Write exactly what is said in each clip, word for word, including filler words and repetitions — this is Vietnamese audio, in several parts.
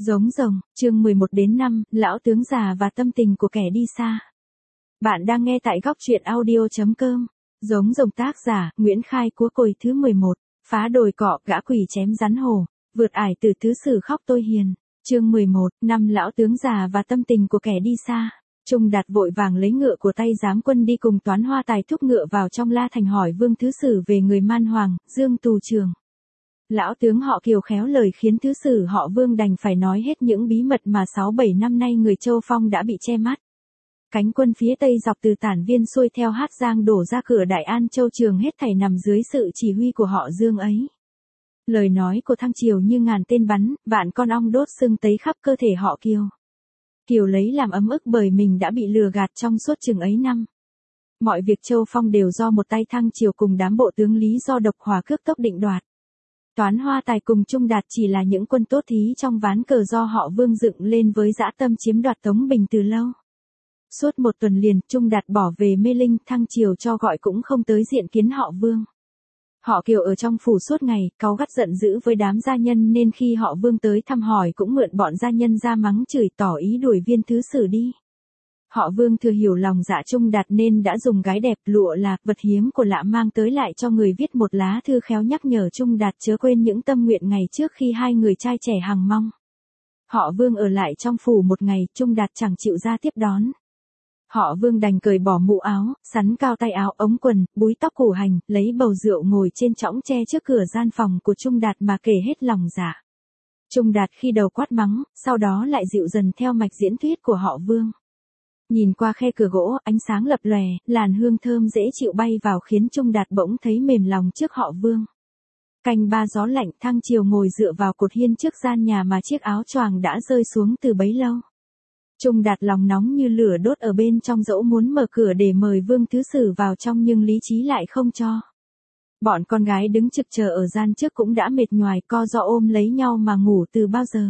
Giống rồng, chương mười một đến năm, lão tướng già và tâm tình của kẻ đi xa. Bạn đang nghe tại góc truyện audio chấm com. Giống rồng tác giả, Nguyễn Khai Cúa Cồi thứ mười một, phá đồi cọ, gã quỷ chém rắn hổ, vượt ải từ thứ sử khóc tôi hiền. Chương mười một, năm lão tướng già và tâm tình của kẻ đi xa. Trung Đạt vội vàng lấy ngựa của tay giám quân đi cùng Toán Hoa Tài thúc ngựa vào trong La Thành hỏi Vương Thứ Sử về người Man Hoàng, Dương Tù Trường. Lão tướng họ Kiều khéo lời khiến Thứ Sử họ Vương đành phải nói hết những bí mật mà sáu bảy năm nay người Châu Phong đã bị che mắt. Cánh quân phía Tây dọc từ Tản Viên xuôi theo Hát Giang đổ ra cửa Đại An Châu Trường hết thảy nằm dưới sự chỉ huy của họ Dương ấy. Lời nói của Thăng Triều như ngàn tên bắn, vạn con ong đốt sưng tấy khắp cơ thể họ Kiều. Kiều lấy làm ấm ức bởi mình đã bị lừa gạt trong suốt chừng ấy năm. Mọi việc Châu Phong đều do một tay Thăng Triều cùng đám bộ tướng lý do độc hòa cước tốc định đoạt. Toán Hoa Tài cùng Trung Đạt chỉ là những quân tốt thí trong ván cờ do họ Vương dựng lên với dã tâm chiếm đoạt Tống Bình từ lâu. Suốt một tuần liền, Trung Đạt bỏ về Mê Linh, Thăng Triều cho gọi cũng không tới diện kiến họ Vương. Họ Kiều ở trong phủ suốt ngày, cáu gắt giận dữ với đám gia nhân nên khi họ Vương tới thăm hỏi cũng mượn bọn gia nhân ra mắng chửi tỏ ý đuổi Viên Thứ Sử đi. Họ Vương thừa hiểu lòng dạ Trung Đạt nên đã dùng gái đẹp, lụa là vật hiếm của lạ mang tới lại cho người viết một lá thư khéo nhắc nhở Trung Đạt chớ quên những tâm nguyện ngày trước khi hai người trai trẻ hằng mong. Họ Vương ở lại trong phủ một ngày, Trung Đạt chẳng chịu ra tiếp đón. Họ Vương đành cởi bỏ mũ áo, sắn cao tay áo, ống quần, búi tóc củ hành, lấy bầu rượu ngồi trên chõng tre trước cửa gian phòng của Trung Đạt mà kể hết lòng dạ. Trung Đạt khi đầu quát mắng, sau đó lại dịu dần theo mạch diễn thuyết của họ Vương. Nhìn qua khe cửa gỗ, ánh sáng lập lòe, làn hương thơm dễ chịu bay vào khiến Trung Đạt bỗng thấy mềm lòng trước họ Vương. Canh ba gió lạnh, Thăng Triều ngồi dựa vào cột hiên trước gian nhà mà chiếc áo choàng đã rơi xuống từ bấy lâu. Trung Đạt lòng nóng như lửa đốt ở bên trong dẫu muốn mở cửa để mời Vương Thứ Sử vào trong nhưng lý trí lại không cho. Bọn con gái đứng trực chờ ở gian trước cũng đã mệt nhoài co ro ôm lấy nhau mà ngủ từ bao giờ.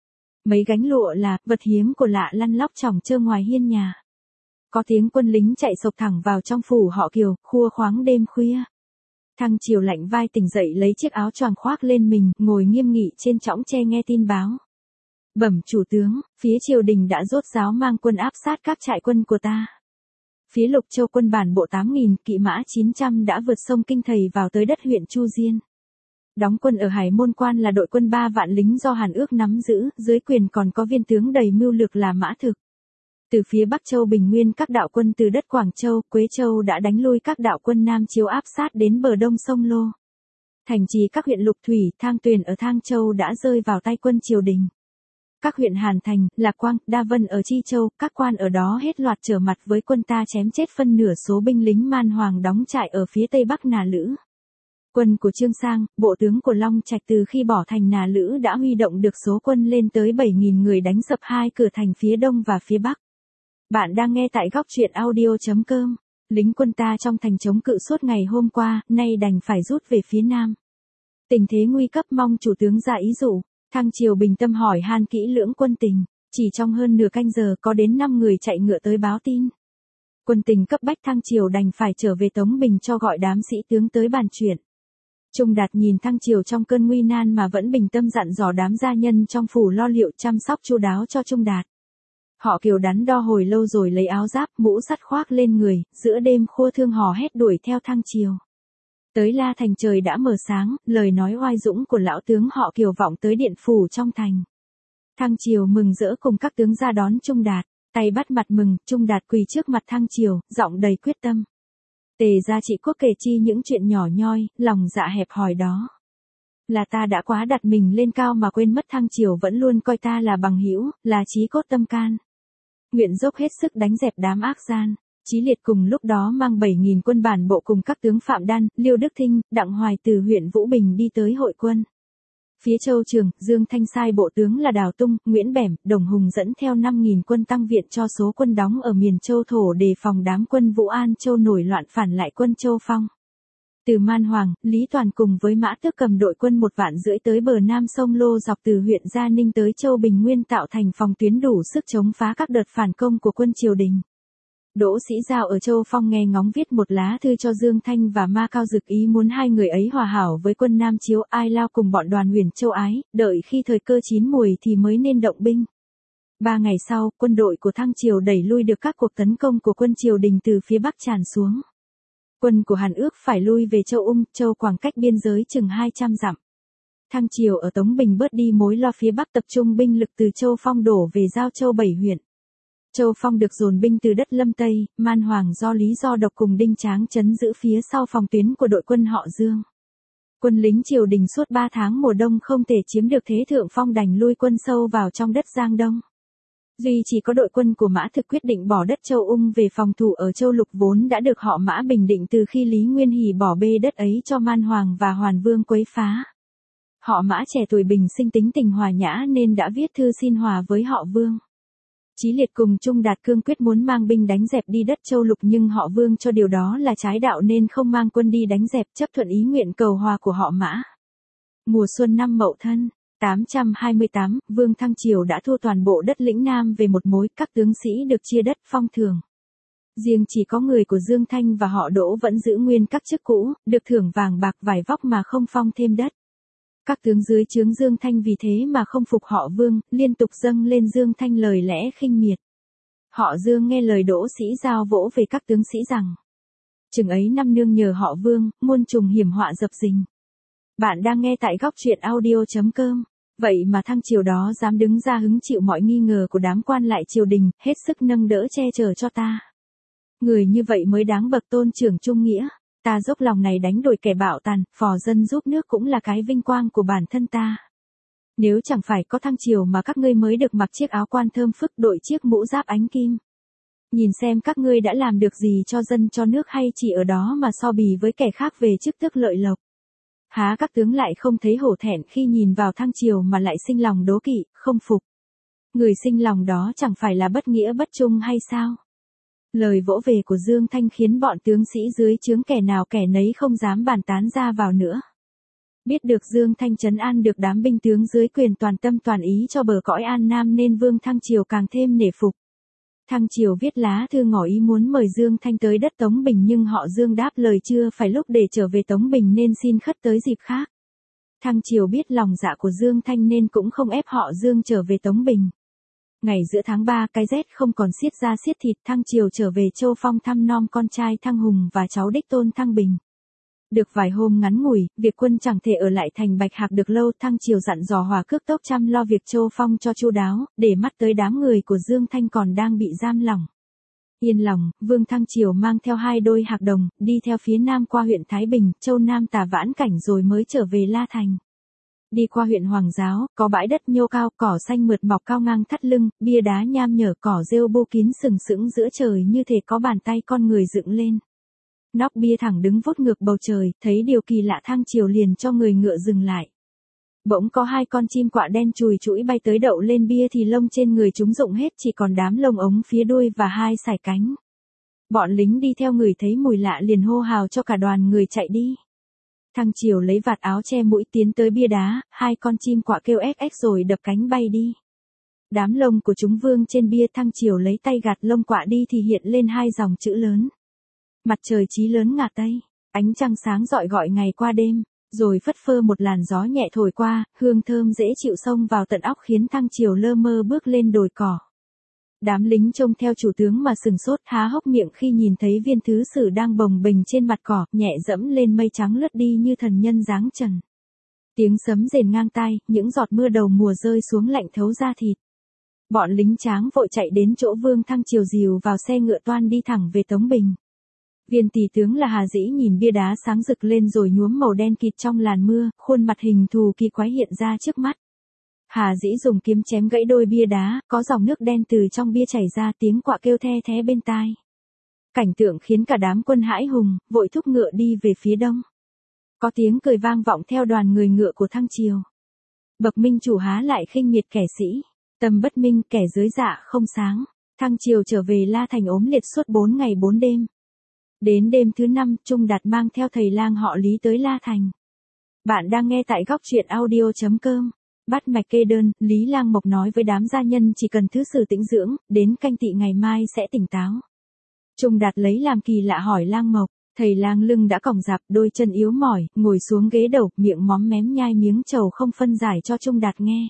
Mấy gánh lụa là vật hiếm của lạ lăn lóc chỏng chơ ngoài hiên nhà. Có tiếng quân lính chạy sộc thẳng vào trong phủ họ Kiều, khua khoáng đêm khuya. Thăng Triều lạnh vai tỉnh dậy lấy chiếc áo choàng khoác lên mình, ngồi nghiêm nghị trên chõng tre nghe tin báo. Bẩm chủ tướng, phía triều đình đã rốt ráo mang quân áp sát các trại quân của ta. Phía Lục Châu quân bản bộ tám nghìn, kỵ mã chín trăm đã vượt sông Kinh Thầy vào tới đất huyện Chu Diên. Đóng quân ở Hải Môn Quan là đội quân ba vạn lính do Hàn Ước nắm giữ, dưới quyền còn có viên tướng đầy mưu lược là Mã Thực. Từ phía Bắc Châu Bình Nguyên các đạo quân từ đất Quảng Châu, Quế Châu đã đánh lui các đạo quân Nam Chiếu áp sát đến bờ đông sông Lô. Thành trì các huyện Lục Thủy, Thang Tuyền ở Thang Châu đã rơi vào tay quân triều đình. Các huyện Hàn Thành, Lạc Quang, Đa Vân ở Chi Châu, các quan ở đó hết loạt trở mặt với quân ta chém chết phân nửa số binh lính Man Hoàng đóng trại ở phía Tây Bắc Nà Lữ. Quân của Trương Sang, bộ tướng của Long Trạch từ khi bỏ thành Nà Lữ đã huy động được số quân lên tới bảy nghìn người đánh sập hai cửa thành phía Đông và phía Bắc. Bạn đang nghe tại góc truyện audio chấm com. Lính quân ta trong thành chống cự suốt ngày hôm qua, nay đành phải rút về phía Nam. Tình thế nguy cấp mong chủ tướng ra ý dụ. Thăng Triều bình tâm hỏi han kỹ lưỡng quân tình, chỉ trong hơn nửa canh giờ có đến năm người chạy ngựa tới báo tin. Quân tình cấp bách Thăng Triều đành phải trở về Tống Bình cho gọi đám sĩ tướng tới bàn chuyện. Trung Đạt nhìn Thăng Triều trong cơn nguy nan mà vẫn bình tâm dặn dò đám gia nhân trong phủ lo liệu chăm sóc chu đáo cho Trung Đạt. Họ Kiều đắn đo hồi lâu rồi lấy áo giáp, mũ sắt khoác lên người, giữa đêm khua thương hò hét đuổi theo Thăng Triều. Tới La Thành trời đã mở sáng, lời nói oai dũng của lão tướng họ Kiều vọng tới điện phủ trong thành. Thăng Triều mừng rỡ cùng các tướng ra đón Trung Đạt, tay bắt mặt mừng, Trung Đạt quỳ trước mặt Thăng Triều, giọng đầy quyết tâm. Tề gia trị quốc kể chi những chuyện nhỏ nhoi, lòng dạ hẹp hòi đó. Là ta đã quá đặt mình lên cao mà quên mất Thăng Triều vẫn luôn coi ta là bằng hữu, là chí cốt tâm can. Nguyện dốc hết sức đánh dẹp đám ác gian. Chí Liệt cùng lúc đó mang bảy nghìn quân bản bộ cùng các tướng Phạm Đan, Liêu Đức Thinh, Đặng Hoài từ huyện Vũ Bình đi tới hội quân. Phía Châu Trường, Dương Thanh sai bộ tướng là Đào Tung, Nguyễn Bẻm, Đồng Hùng dẫn theo năm nghìn quân tăng viện cho số quân đóng ở miền Châu Thổ đề phòng đám quân Vũ An Châu nổi loạn phản lại quân Châu Phong. Từ Man Hoàng, Lý Toàn cùng với Mã Tước cầm đội quân một vạn rưỡi tới bờ Nam sông Lô dọc từ huyện Gia Ninh tới Châu Bình Nguyên tạo thành phòng tuyến đủ sức chống phá các đợt phản công của quân triều đình. Đỗ Sĩ Giao ở Châu Phong nghe ngóng viết một lá thư cho Dương Thanh và Ma Cao Dực ý muốn hai người ấy hòa hảo với quân Nam Chiếu Ai Lao cùng bọn đoàn Huyền Châu Ái, đợi khi thời cơ chín mùi thì mới nên động binh. Ba ngày sau, quân đội của Thăng Triều đẩy lui được các cuộc tấn công của quân triều đình từ phía Bắc tràn xuống. Quân của Hàn ước phải lui về Châu Ung, Châu Quảng cách biên giới chừng hai trăm dặm. Thăng Triều ở Tống Bình bớt đi mối lo phía Bắc tập trung binh lực từ Châu Phong đổ về giao Châu bảy huyện. Châu Phong được dồn binh từ đất Lâm Tây, Man Hoàng do lý do độc cùng Đinh Tráng trấn giữ phía sau phòng tuyến của đội quân họ Dương. Quân lính triều đình suốt ba tháng mùa đông không thể chiếm được thế thượng phong đành lui quân sâu vào trong đất Giang Đông. Duy chỉ có đội quân của Mã Thực quyết định bỏ đất Châu Ung về phòng thủ ở Châu Lục vốn đã được họ Mã bình định từ khi Lý Nguyên Hỷ bỏ bê đất ấy cho Man Hoàng và Hoàn Vương quấy phá. Họ Mã trẻ tuổi bình sinh tính tình hòa nhã nên đã viết thư xin hòa với họ Vương. Chí Liệt cùng Trung Đạt cương quyết muốn mang binh đánh dẹp đi đất Châu Lục nhưng họ Vương cho điều đó là trái đạo nên không mang quân đi đánh dẹp, chấp thuận ý nguyện cầu hòa của họ Mã. Mùa xuân năm Mậu Thân tám trăm hai mươi tám, Vương Thăng Triều đã thua toàn bộ đất lĩnh Nam về một mối, các tướng sĩ được chia đất phong thường. Riêng chỉ có người của Dương Thanh và họ Đỗ vẫn giữ nguyên các chức cũ, được thưởng vàng bạc vải vóc mà không phong thêm đất. Các tướng dưới trướng Dương Thanh vì thế mà không phục họ Vương, liên tục dâng lên Dương Thanh lời lẽ khinh miệt. Họ Dương nghe lời Đỗ Sĩ Giao vỗ về các tướng sĩ rằng: chừng ấy năm nương nhờ họ Vương, muôn trùng hiểm họa dập dình. Bạn đang nghe tại góc truyện audio chấm com. Vậy mà Thăng Triều đó dám đứng ra hứng chịu mọi nghi ngờ của đám quan lại triều đình, hết sức nâng đỡ che chở cho ta. Người như vậy mới đáng bậc tôn trưởng trung nghĩa. Ta dốc lòng này đánh đổi kẻ bạo tàn, phò dân giúp nước cũng là cái vinh quang của bản thân ta. Nếu chẳng phải có Thăng Triều mà các ngươi mới được mặc chiếc áo quan thơm phức, đội chiếc mũ giáp ánh kim. Nhìn xem các ngươi đã làm được gì cho dân cho nước hay chỉ ở đó mà so bì với kẻ khác về chức tước lợi lộc. Há các tướng lại không thấy hổ thẹn khi nhìn vào Thăng Triều mà lại sinh lòng đố kỵ, không phục. Người sinh lòng đó chẳng phải là bất nghĩa bất trung hay sao? Lời vỗ về của Dương Thanh khiến bọn tướng sĩ dưới trướng kẻ nào kẻ nấy không dám bàn tán ra vào nữa. Biết được Dương Thanh trấn an được đám binh tướng dưới quyền toàn tâm toàn ý cho bờ cõi An Nam nên Vương Thăng Triều càng thêm nể phục. Thăng Triều viết lá thư ngỏ ý muốn mời Dương Thanh tới đất Tống Bình nhưng họ Dương đáp lời chưa phải lúc để trở về Tống Bình nên xin khất tới dịp khác. Thăng Triều biết lòng dạ của Dương Thanh nên cũng không ép họ Dương trở về Tống Bình. Ngày giữa tháng ba cái rét không còn xiết da xiết thịt, Thăng Triều trở về Châu Phong thăm nom con trai Thăng Hùng và cháu đích tôn Thăng Bình. Được vài hôm ngắn ngủi, việc quân chẳng thể ở lại thành Bạch Hạc được lâu, Thăng Triều dặn dò Hòa Cước Tốc chăm lo việc Châu Phong cho chu đáo, để mắt tới đám người của Dương Thanh còn đang bị giam lỏng. Yên lòng, Vương Thăng Triều mang theo hai đôi hạc đồng, đi theo phía nam qua huyện Thái Bình, Châu Nam Tả Vãn Cảnh rồi mới trở về La Thành. Đi qua huyện Hoàng Giáo, có bãi đất nhô cao, cỏ xanh mượt mọc cao ngang thắt lưng, bia đá nham nhở cỏ rêu bô kín sừng sững giữa trời như thể có bàn tay con người dựng lên. Nóc bia thẳng đứng vút ngược bầu trời, thấy điều kỳ lạ Thăng Triều liền cho người ngựa dừng lại. Bỗng có hai con chim quạ đen chùi chũi bay tới đậu lên bia thì lông trên người chúng rụng hết chỉ còn đám lông ống phía đuôi và hai sải cánh. Bọn lính đi theo người thấy mùi lạ liền hô hào cho cả đoàn người chạy đi. Thăng Triều lấy vạt áo che mũi tiến tới bia đá, hai con chim quạ kêu ếch ếch rồi đập cánh bay đi. Đám lông của chúng vương trên bia, Thăng Triều lấy tay gạt lông quạ đi thì hiện lên hai dòng chữ lớn. Mặt trời chí lớn ngả tây, ánh trăng sáng rọi gọi ngày qua đêm, rồi phất phơ một làn gió nhẹ thổi qua, hương thơm dễ chịu xông vào tận óc khiến Thăng Triều lơ mơ bước lên đồi cỏ. Đám lính trông theo chủ tướng mà sừng sốt há hốc miệng khi nhìn thấy viên thứ sử đang bồng bềnh trên mặt cỏ, nhẹ dẫm lên mây trắng lướt đi như thần nhân dáng trần. Tiếng sấm rền ngang tai, những giọt mưa đầu mùa rơi xuống lạnh thấu da thịt. Bọn lính tráng vội chạy đến chỗ Vương Thăng Triều dìu vào xe ngựa toan đi thẳng về Tống Bình. Viên tỷ tướng là Hà Dĩ nhìn bia đá sáng rực lên rồi nhuốm màu đen kịt trong làn mưa, khuôn mặt hình thù kỳ quái hiện ra trước mắt. Hà Dĩ dùng kiếm chém gãy đôi bia đá, có dòng nước đen từ trong bia chảy ra, tiếng quạ kêu the thé bên tai. Cảnh tượng khiến cả đám quân hãi hùng, vội thúc ngựa đi về phía đông. Có tiếng cười vang vọng theo đoàn người ngựa của Thăng Triều. Bậc minh chủ há lại khinh miệt kẻ sĩ, tâm bất minh kẻ dưới dạ không sáng. Thăng Triều trở về La Thành ốm liệt suốt bốn ngày bốn đêm. Đến đêm thứ năm, Trung Đạt mang theo thầy lang họ Lý tới La Thành. Bạn đang nghe tại góc truyện audio chấm com. Bắt mạch kê đơn, Lý Lang Mộc nói với đám gia nhân chỉ cần thứ sử tĩnh dưỡng, đến canh tỵ ngày mai sẽ tỉnh táo. Trung Đạt lấy làm kỳ lạ hỏi Lang Mộc, thầy Lang lưng đã còng rạp, đôi chân yếu mỏi, ngồi xuống ghế đầu, miệng móm mém nhai miếng trầu không phân giải cho Trung Đạt nghe.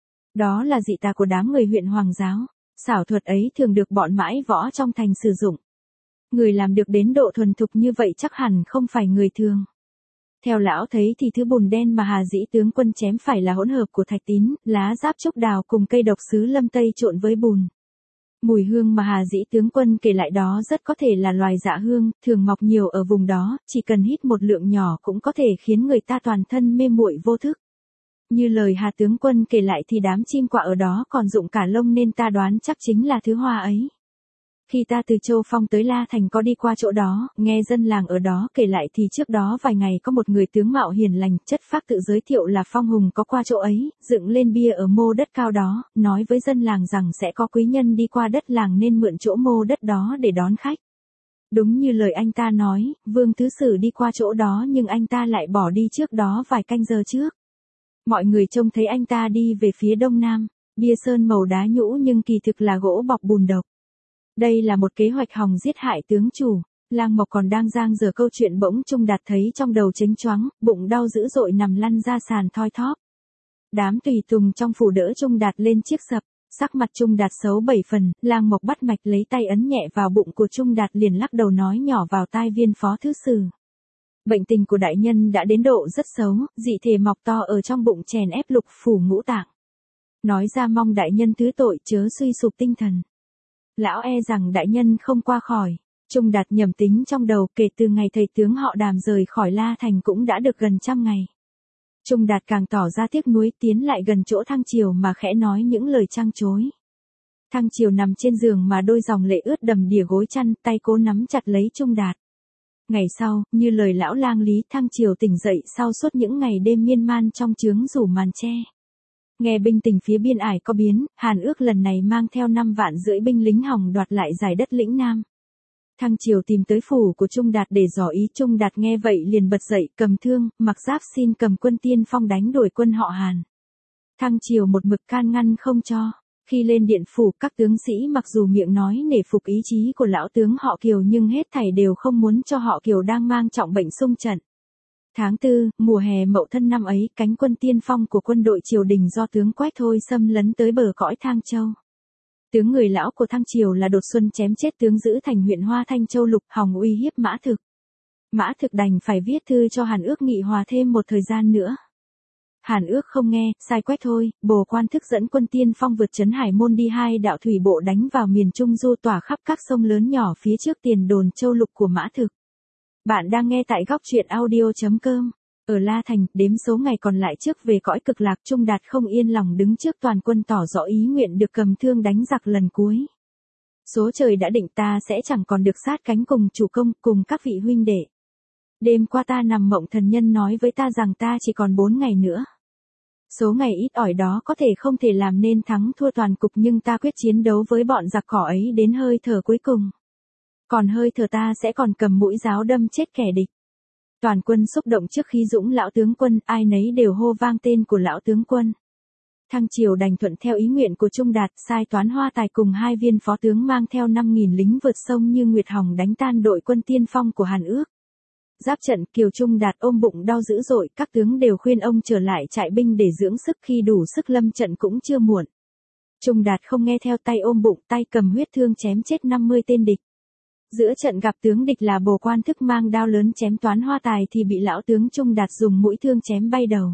Đó là dị tà của đám người huyện Hoàng giáo, xảo thuật ấy thường được bọn mãi võ trong thành sử dụng. Người làm được đến độ thuần thục như vậy chắc hẳn không phải người thường. Theo lão thấy thì thứ bùn đen mà Hà Dĩ tướng quân chém phải là hỗn hợp của thạch tín, lá giáp trúc đào cùng cây độc sứ lâm tây trộn với bùn. Mùi hương mà Hà Dĩ tướng quân kể lại đó rất có thể là loài dạ hương, thường mọc nhiều ở vùng đó, chỉ cần hít một lượng nhỏ cũng có thể khiến người ta toàn thân mê muội vô thức. Như lời Hà tướng quân kể lại thì đám chim quạ ở đó còn rụng cả lông nên ta đoán chắc chính là thứ hoa ấy. Khi ta từ Châu Phong tới La Thành có đi qua chỗ đó, nghe dân làng ở đó kể lại thì trước đó vài ngày có một người tướng mạo hiền lành, chất phác tự giới thiệu là Phong Hùng có qua chỗ ấy, dựng lên bia ở mô đất cao đó, nói với dân làng rằng sẽ có quý nhân đi qua đất làng nên mượn chỗ mô đất đó để đón khách. Đúng như lời anh ta nói, Vương Thứ Sử đi qua chỗ đó nhưng anh ta lại bỏ đi trước đó vài canh giờ trước. Mọi người trông thấy anh ta đi về phía đông nam, bia sơn màu đá nhũ nhưng kỳ thực là gỗ bọc bùn độc. Đây là một kế hoạch hòng giết hại tướng chủ. Lang Mộc còn đang giang dở câu chuyện bỗng Trung Đạt thấy trong đầu chếnh choáng, bụng đau dữ dội nằm lăn ra sàn thoi thóp. Đám tùy tùng trong phủ đỡ Trung Đạt lên chiếc sập, sắc mặt Trung Đạt xấu bảy phần, Lang Mộc bắt mạch lấy tay ấn nhẹ vào bụng của Trung Đạt liền lắc đầu nói nhỏ vào tai viên phó thứ sử. Bệnh tình của đại nhân đã đến độ rất xấu, dị thể mọc to ở trong bụng chèn ép lục phủ ngũ tạng. Nói ra mong đại nhân thứ tội chớ suy sụp tinh thần. Lão e rằng đại nhân không qua khỏi. Trung Đạt nhầm tính trong đầu kể từ ngày thầy tướng họ Đàm rời khỏi La Thành cũng đã được gần trăm ngày. Trung Đạt càng tỏ ra tiếc nuối tiến lại gần chỗ Thăng Triều mà khẽ nói những lời trăng chối. Thăng Triều nằm trên giường mà đôi dòng lệ ướt đầm đìa gối chăn, tay cố nắm chặt lấy Trung Đạt. Ngày sau, như lời lão lang Lý, Thăng Triều tỉnh dậy sau suốt những ngày đêm miên man trong chướng rủ màn che. Nghe binh tình phía biên ải có biến, Hàn Ước lần này mang theo năm vạn rưỡi binh lính hòng đoạt lại giải đất lĩnh Nam. Thăng Triều tìm tới phủ của Trung Đạt để dò ý. Trung Đạt nghe vậy liền bật dậy, cầm thương, mặc giáp xin cầm quân tiên phong đánh đuổi quân họ Hàn. Thăng Triều một mực can ngăn không cho. Khi lên điện phủ, các tướng sĩ mặc dù miệng nói nể phục ý chí của lão tướng họ Kiều nhưng hết thảy đều không muốn cho họ Kiều đang mang trọng bệnh xung trận. Tháng tư, mùa hè Mậu Thân năm ấy, cánh quân tiên phong của quân đội triều đình do tướng Quách Thôi xâm lấn tới bờ cõi Thang Châu. Tướng người lão của Thăng Triều là Đột Xuân chém chết tướng giữ thành huyện Hoa Thanh Châu Lục, hòng uy hiếp Mã Thực. Mã Thực đành phải viết thư cho Hàn Ước nghị hòa thêm một thời gian nữa. Hàn Ước không nghe, sai Quách Thôi, Bồ Quan Thức dẫn quân tiên phong vượt trấn Hải Môn đi hai đạo thủy bộ đánh vào miền Trung du tỏa khắp các sông lớn nhỏ phía trước tiền đồn Châu Lục của Mã Thực. Bạn đang nghe tại góc truyện audio.com. Ở La Thành, đếm số ngày còn lại trước về cõi cực lạc, Trung Đạt không yên lòng đứng trước toàn quân tỏ rõ ý nguyện được cầm thương đánh giặc lần cuối. Số trời đã định ta sẽ chẳng còn được sát cánh cùng chủ công, cùng các vị huynh đệ. Đêm qua ta nằm mộng thần nhân nói với ta rằng ta chỉ còn bốn ngày nữa. Số ngày ít ỏi đó có thể không thể làm nên thắng thua toàn cục nhưng ta quyết chiến đấu với bọn giặc cỏ ấy đến hơi thở cuối cùng. Còn hơi thở ta sẽ còn cầm mũi giáo đâm chết kẻ địch. Toàn quân xúc động trước khi dũng lão tướng quân, ai nấy đều hô vang tên của lão tướng quân. Thăng Triều đành thuận theo ý nguyện của Trung Đạt, sai Toán Hoa Tài cùng hai viên phó tướng mang theo năm nghìn lính vượt sông như Nguyệt Hồng đánh tan đội quân tiên phong của Hàn Ước. Giáp trận, Kiều Trung Đạt ôm bụng đau dữ dội, các tướng đều khuyên ông trở lại trại binh để dưỡng sức, khi đủ sức lâm trận cũng chưa muộn. Trung Đạt không nghe theo, tay ôm bụng, tay cầm huyết thương chém chết năm mươi tên địch. Giữa trận gặp tướng địch là Bồ Quan Thức mang đao lớn chém Toán Hoa Tài thì bị lão tướng Trung Đạt dùng mũi thương chém bay đầu.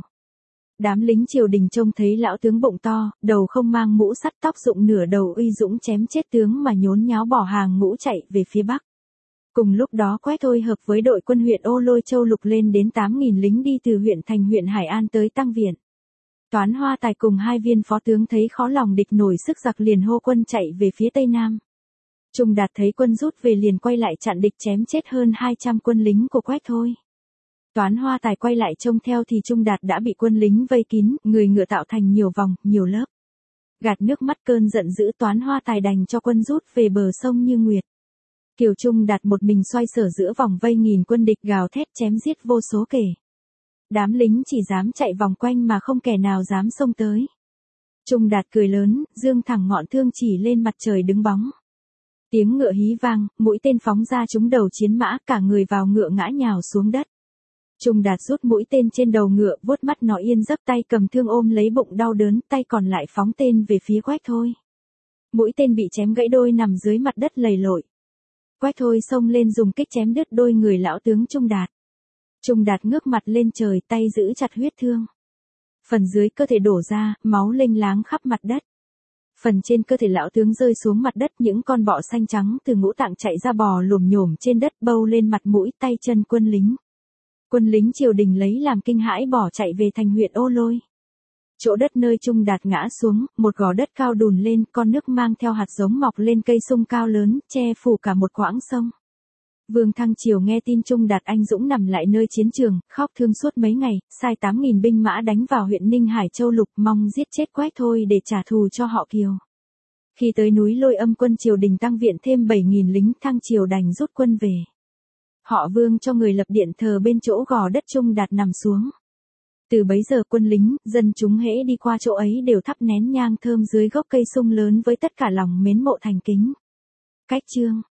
Đám lính triều đình trông thấy lão tướng bụng to, đầu không mang mũ sắt, tóc rụng nửa đầu uy dũng chém chết tướng mà nhốn nháo bỏ hàng ngũ chạy về phía bắc. Cùng lúc đó Quách Thôi hợp với đội quân huyện Ô Lôi Châu Lục lên đến tám nghìn lính đi từ huyện thành huyện Hải An tới tăng viện. Toán Hoa Tài cùng hai viên phó tướng thấy khó lòng địch nổi sức giặc liền hô quân chạy về phía tây nam. Trung Đạt thấy quân rút về liền quay lại chặn địch chém chết hơn hai trăm quân lính của Quách Thôi. Toán Hoa Tài quay lại trông theo thì Trung Đạt đã bị quân lính vây kín, người ngựa tạo thành nhiều vòng, nhiều lớp. Gạt nước mắt cơn giận dữ, Toán Hoa Tài đành cho quân rút về bờ sông Như Nguyệt. Kiều Trung Đạt một mình xoay sở giữa vòng vây nghìn quân địch gào thét chém giết vô số kể. Đám lính chỉ dám chạy vòng quanh mà không kẻ nào dám xông tới. Trung Đạt cười lớn, giương thẳng ngọn thương chỉ lên mặt trời đứng bóng. Tiếng ngựa hí vang, mũi tên phóng ra trúng đầu chiến mã, cả người vào ngựa ngã nhào xuống đất. Trung Đạt rút mũi tên trên đầu ngựa, vuốt mắt nó yên giấc, tay cầm thương ôm lấy bụng đau đớn, tay còn lại phóng tên về phía Quách Thôi. Mũi tên bị chém gãy đôi nằm dưới mặt đất lầy lội. Quách Thôi xông lên dùng kích chém đứt đôi người lão tướng Trung Đạt. Trung Đạt ngước mặt lên trời, tay giữ chặt huyết thương. Phần dưới cơ thể đổ ra, máu lênh láng khắp mặt đất. Phần trên cơ thể lão tướng rơi xuống mặt đất, những con bọ xanh trắng từ ngũ tạng chạy ra bò lồm nhổm trên đất, bâu lên mặt mũi tay chân quân lính. Quân lính triều đình lấy làm kinh hãi bỏ chạy về thành huyện Ô Lôi. Chỗ đất nơi Trung Đạt ngã xuống, một gò đất cao đùn lên, con nước mang theo hạt giống mọc lên cây sung cao lớn, che phủ cả một quãng sông. Vương Thăng Triều nghe tin Trung Đạt anh dũng nằm lại nơi chiến trường, khóc thương suốt mấy ngày, sai tám nghìn binh mã đánh vào huyện Ninh Hải Châu Lục, mong giết chết Quách Thôi để trả thù cho họ Kiều. Khi tới núi Lôi Âm, quân triều đình tăng viện thêm bảy nghìn lính, Thăng Triều đành rút quân về. Họ Vương cho người lập điện thờ bên chỗ gò đất Trung Đạt nằm xuống. Từ bấy giờ quân lính, dân chúng hễ đi qua chỗ ấy đều thắp nén nhang thơm dưới gốc cây sung lớn với tất cả lòng mến mộ thành kính. Cách chương